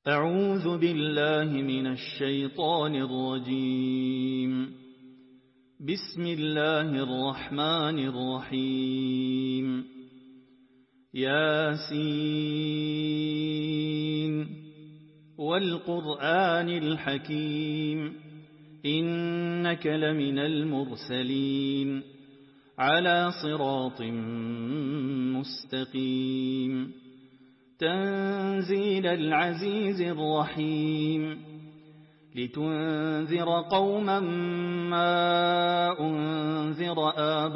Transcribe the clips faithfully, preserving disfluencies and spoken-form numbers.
أعوذ بالله من الشيطان الرجيم. بسم الله الرحمن الرحيم. ياسين والقرآن الحكيم إنك لمن المرسلين على صراط مستقيم تنزيل العزيز الرحيم لتنذر قوما ما أنذر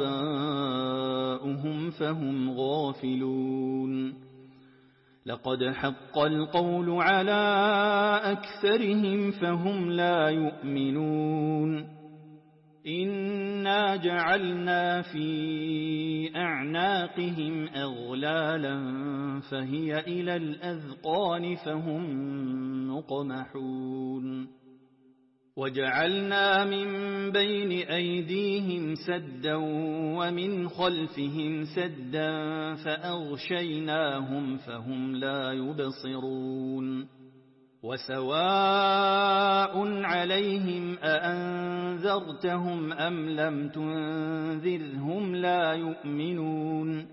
آباؤهم فهم غافلون. لقد حق القول على أكثرهم فهم لا يؤمنون. إنا جعلنا في أعناقهم أغلالا فهي إلى الأذقان فهم مقمحون. وجعلنا من بين أيديهم سدا ومن خلفهم سدا فأغشيناهم فهم لا يبصرون. وسواء عليهم أأنذرتهم أم لم تنذرهم لا يؤمنون.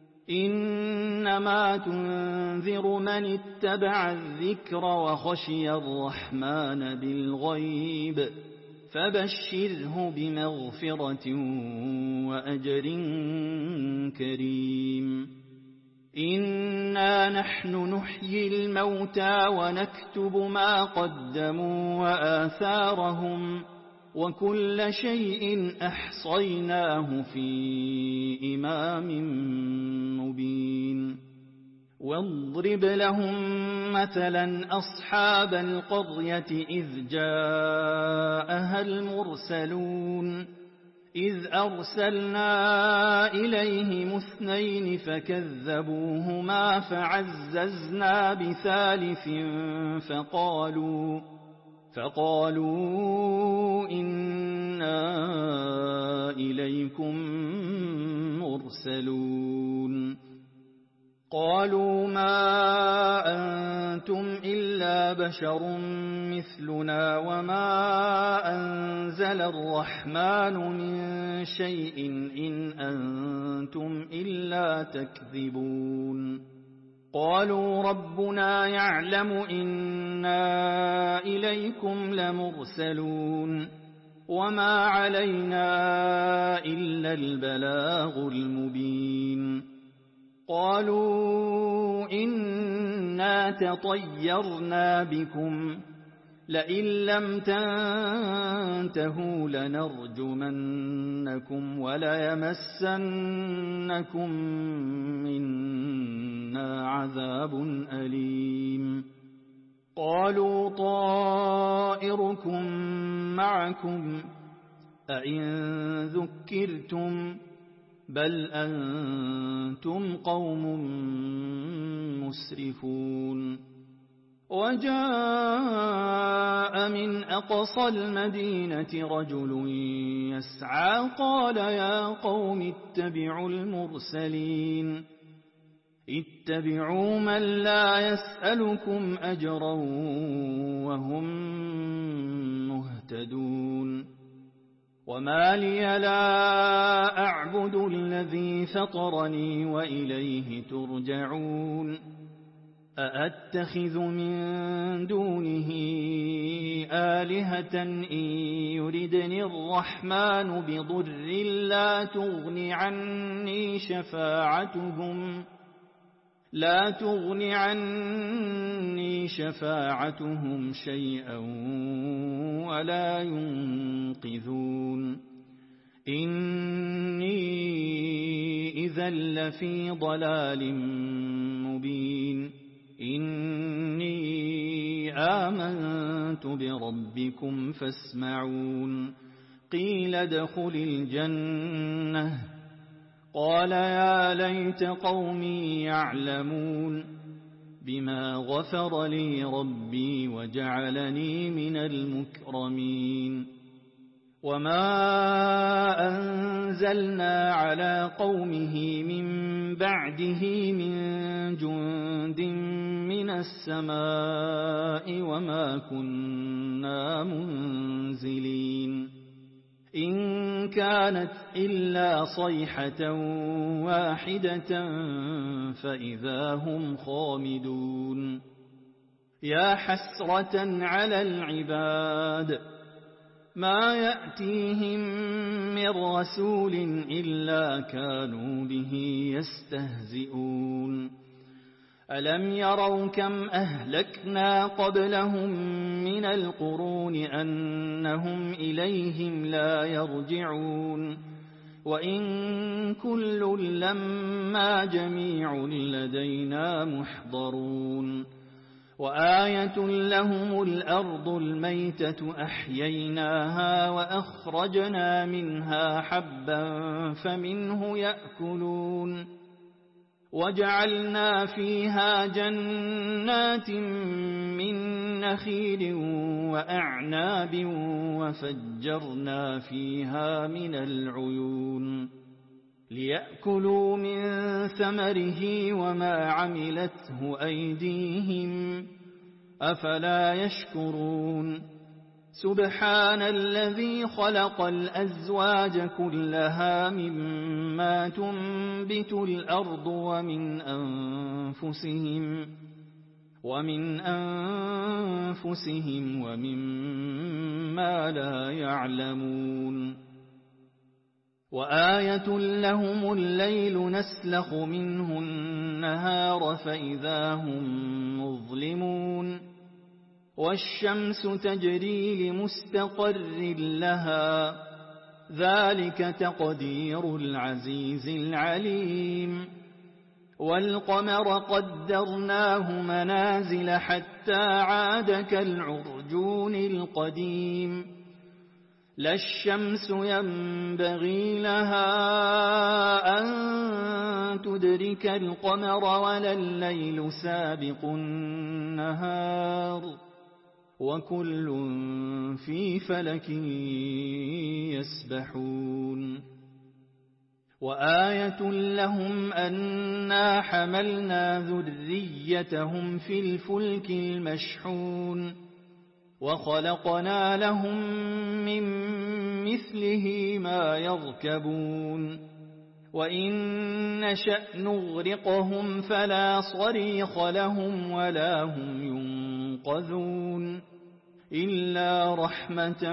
إنما تنذر من اتبع الذكر وخشي الرحمن بالغيب فبشره بمغفرة وأجر كريم. إنا نحن نحيي الموتى ونكتب ما قدموا وآثارهم وكل شيء أحصيناه في إمام مبين. واضرب لهم مثلا أصحاب القرية إذ جاءها المرسلون إذ أرسلنا إليهم اثنين فكذبوهما فعززنا بثالث فقالوا فقالوا إنا إليكم مرسلون. قالوا ما أنتم إلا بشر مثلنا وما أنزل الرحمن من شيء إن أنتم إلا تكذبون. قالوا ربنا يعلم إنا إليكم لمرسلون وما علينا إلا البلاغ المبين. قالوا إنا تطيرنا بكم لئن لم تنتهوا لنرجمنكم وليمسنكم منا عذاب أليم. قالوا طائركم معكم أئن ذكرتم بل أنتم قوم مسرفون. وجاء من أقصى المدينة رجل يسعى قال يا قوم اتبعوا المرسلين اتبعوا من لا يسألكم أجرا وهم مهتدون. وما لي لا أعبد الذي فطرني وإليه ترجعون. أأتخذ من دونه آلهة إن يردني الرحمن بضر لا تغن عني شفاعتهم لا تغن عني شفاعتهم شيئا ولا ينقذون. إني إذا لفي ضلال مبين. إني آمنت بربكم فاسمعون. قيل ادخل الجنة قال يا ليت قومي يعلمون بما غفر لي ربي وجعلني من المكرمين. وما أنزلنا على قومه من بعده من جند من السماء وما كنا منزلين إن كانت إلا صيحة واحدة فإذا هم خامدون يا حسرة على العباد ما يأتيهم من رسول إلا كانوا به يستهزئون ألم يروا كم أهلكنا قبلهم من القرون أنهم إليهم لا يرجعون وإن كل لما جميع لدينا محضرون وآية لهم الأرض الميتة أحييناها وأخرجنا منها حبا فمنه يأكلون وجعلنا فيها جنات من نخيل وأعناب وفجرنا فيها من العيون ليأكلوا من ثمره وما عملته أيديهم أفلا يشكرون سبحان الذي خلق الأزواج كلها مما تنبت الأرض ومن أنفسهم ومن أنفسهم ومما لا يعلمون وآية لهم الليل نسلخ منه النهار فإذا هم مظلمون والشمس تجري لمستقر لها ذلك تقدير العزيز العليم والقمر قدرناه منازل حتى عاد كالعرجون القديم لا الشمس ينبغي لها أن تدرك القمر ولا الليل سابق النهار وكل في فلك يسبحون وآية لهم أنا حملنا ذريتهم في الفلك المشحون وخلقنا لهم من مثله ما يركبون وإن نشأ نغرقهم فلا صريخ لهم ولا هم ينقذون إلا رحمة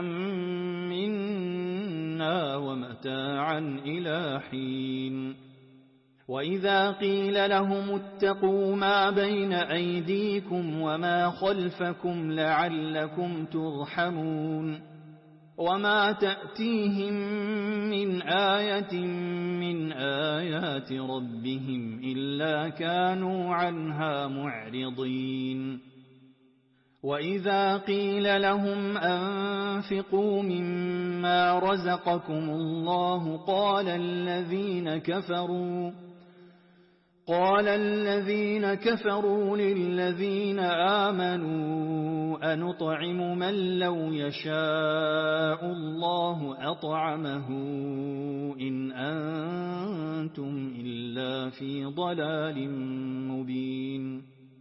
منا ومتاعا إلى حين وإذا قيل لهم اتقوا ما بين أيديكم وما خلفكم لعلكم ترحمون وما تأتيهم من آية من آيات ربهم إلا كانوا عنها معرضين وإذا قيل لهم أنفقوا مما رزقكم الله قال الذين كفروا قال الذين كفروا للذين آمنوا أنطعم من لو يشاء الله أطعمه إن أنتم إلا في ضلال مبين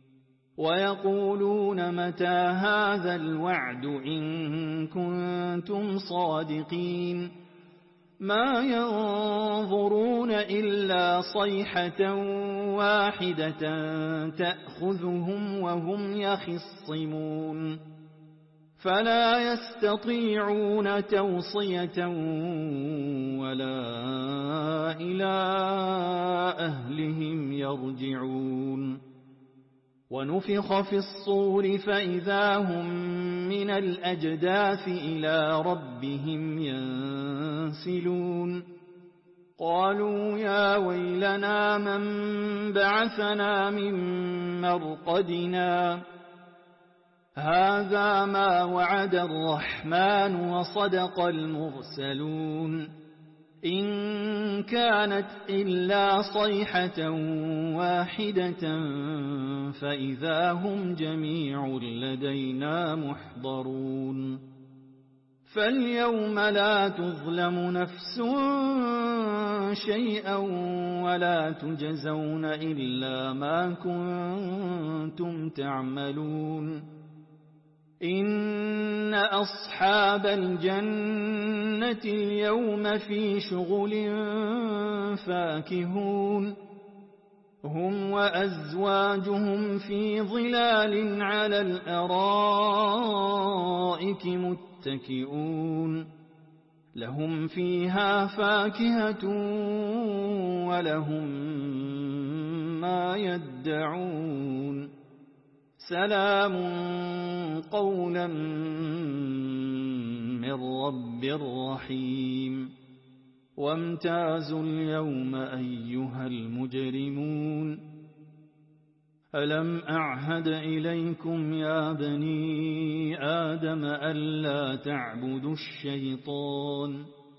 ويقولون متى هذا الوعد إن كنتم صادقين ما ينظرون إلا صيحة واحدة تأخذهم وهم يخصمون فلا يستطيعون توصية ولا إلى أهلهم يرجعون ونفخ في الصور فإذا هم من الأجداث إلى ربهم ينسلون قالوا يا ويلنا من بعثنا من مرقدنا هذا ما وعد الرحمن وصدق المرسلون إن كانت إلا صيحة واحدة فإذا هم جميع لدينا محضرون فاليوم لا تظلم نفس شيئا ولا تجزون إلا ما كنتم تعملون إن أصحاب الجنة اليوم في شغل فاكهون هم وأزواجهم في ظلال على الأرائك متكئون لهم فيها فاكهة ولهم ما يدعون سلام قولا من رب رحيم وامتازوا اليوم أيها المجرمون ألم أعهد إليكم يا بني آدم ألا تعبدوا الشيطان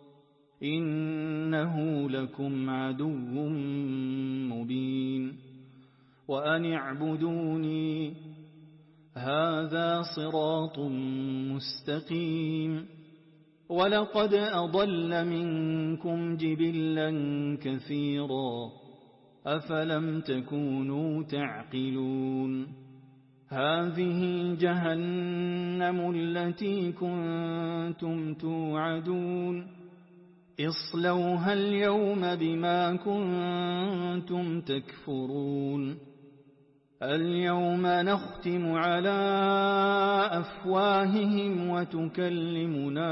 إنه لكم عدو مبين وأن اعبدوني هذا صراط مستقيم ولقد أضل منكم جبلا كثيرا أفلم تكونوا تعقلون هذه جهنم التي كنتم توعدون اصلوها اليوم بما كنتم تكفرون اليوم نختم على أفواههم وتكلمنا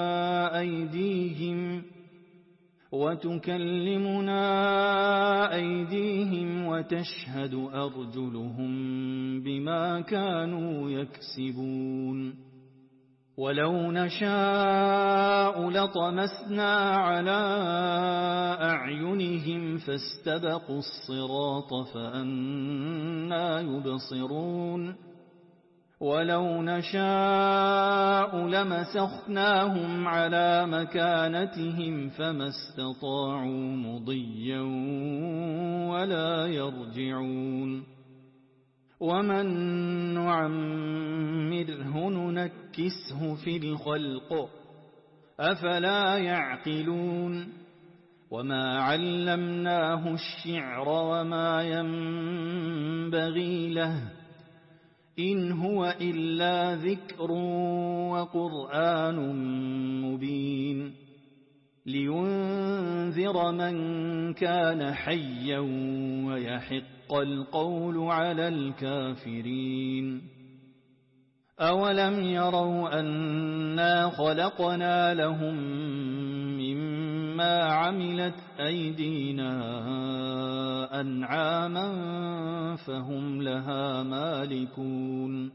أيديهم وتكلمنا أيديهم وتشهد أرجلهم بما كانوا يكسبون ولو نشاء لطمسنا على أعينهم فاستبقوا الصراط فأنى يبصرون ولو نشاء لمسخناهم على مكانتهم فما استطاعوا مضيا ولا يرجعون ومن نعمره ننكسه في الخلق أفلا يعقلون وما علمناه الشعر وما ينبغي له إن هو إلا ذكر وقرآن مبين لينذر من كان حيا ويحق القول على الكافرين أولم يروا أنا خلقنا لهم مما عملت أيدينا أنعاما فهم لها مالكون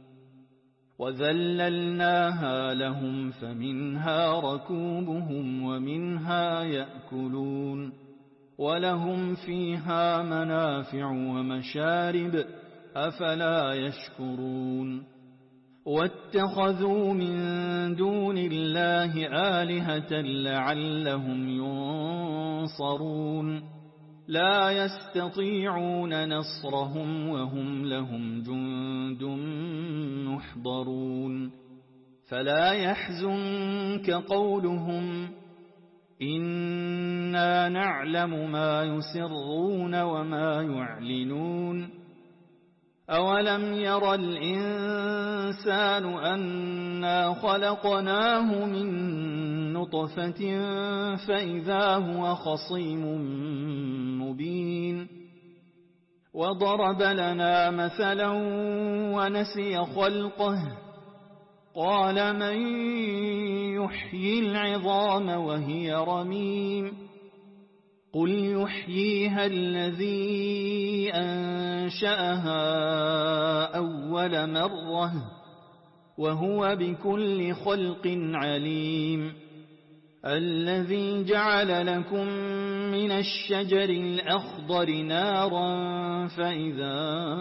وذللناها لهم فمنها ركوبهم ومنها يأكلون ولهم فيها منافع ومشارب أفلا يشكرون واتخذوا من دون الله آلهة لعلهم ينصرون لا يستطيعون نصرهم وهم لهم جند محضرون فلا يحزنك قولهم إنا نعلم ما يسرون وما يعلنون أولم ير الإنسان أنا خلقناه من نطفة فإذا هو خصيم مبين وضرب لنا مثلا ونسي خلقه قال من يحيي العظام وهي رميم قل يحييها الذي أنشأها أول مرة وهو بكل خلق عليم الذي جعل لكم من الشجر الأخضر نارا فإذا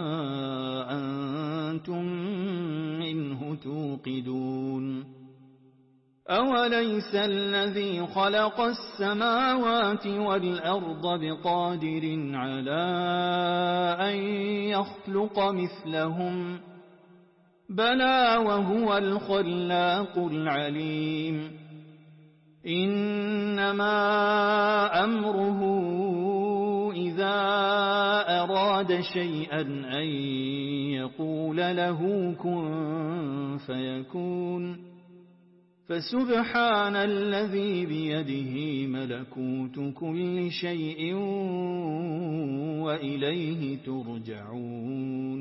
أنتم منه توقدون أوليس الذي خلق السماوات والأرض بقادر على أن يخلق مثلهم بلى وهو الخلاق العليم إنما أمره إذا أراد شيئا أن يقول له كن فيكون فسبحان الذي بيده ملكوت كل شيء وإليه ترجعون